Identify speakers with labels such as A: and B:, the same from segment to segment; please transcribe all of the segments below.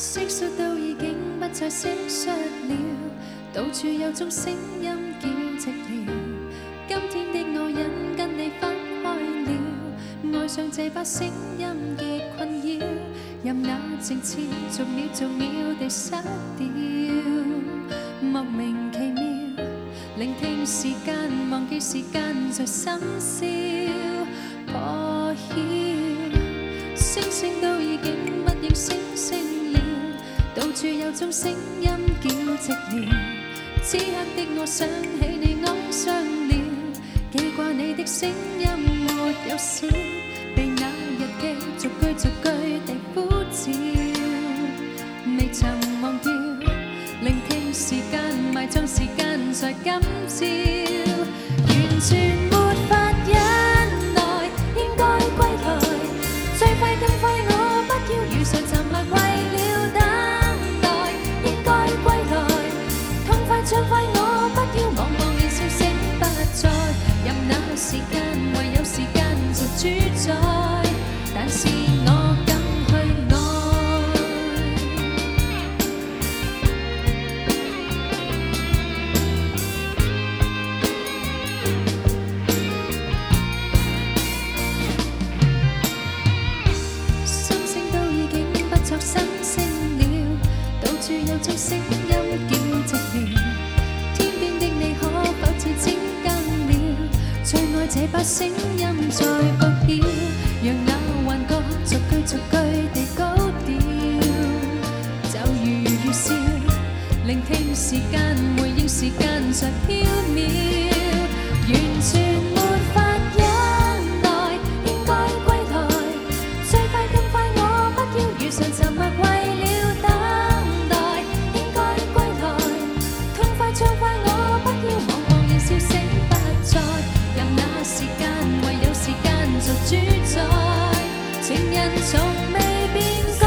A: 蟋蟀都已經不再蟋蟀了，到處有種聲音叫寂寥。今天的我因跟你分開了，愛上這把聲音極困擾，任那靜悄逐秒逐秒地失掉，莫名其妙，聆聽時間，忘記時間在深宵破曉。星星都已經不認星星了，到處有種聲音叫寂寥。此刻的我想起你哀傷了，記掛你的聲音沒有少，被那日記逐句逐句地呼召，未曾忘掉，聆聽時間，埋葬時間在今朝，完全沒法忍耐，應該歸台，最快更快，我不要如常沉默，為了等待，應該歸台，痛快暢快，我不要茫茫然笑聲不再，任那時間，唯有時間做主宰，但是我更去愛。星星都已經不作聲聲了，到處有種聲音叫寂寥。天邊的你可否似知更了？最愛這把聲音在破曉，讓那幻覺逐句逐句地高調，就如預兆，聆聽時間，回應時間在飄渺，完全沒法忍耐，應該歸台，最快更快，我不要如常沉默，為了等待，應該歸台，痛快暢快，我不要茫茫然笑聲不再，任那時間，唯有時間做主宰，情人從未變改。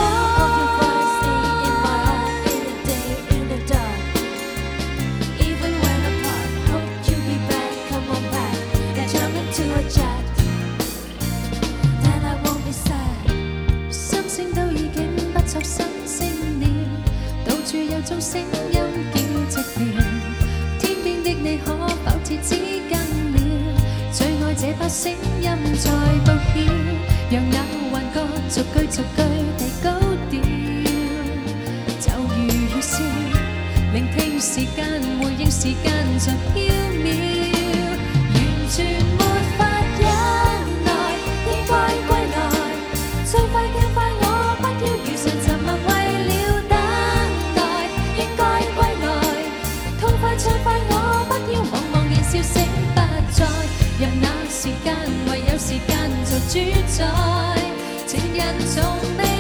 A: 星星都已經不作聲聲了，到處有種聲音叫寂寥。天邊的你可否似知更了？最愛這把聲音在報曉，讓那幻覺逐句逐句地高調，就如預兆，聆聽時間，回應時間在飄渺，完全沒法忍耐，應該歸來，最快更快，我不要如常沉默，為了等待，應該歸來，痛快暢快，我不要茫茫然笑聲不再，任那時間，唯有時間做主宰，情人從未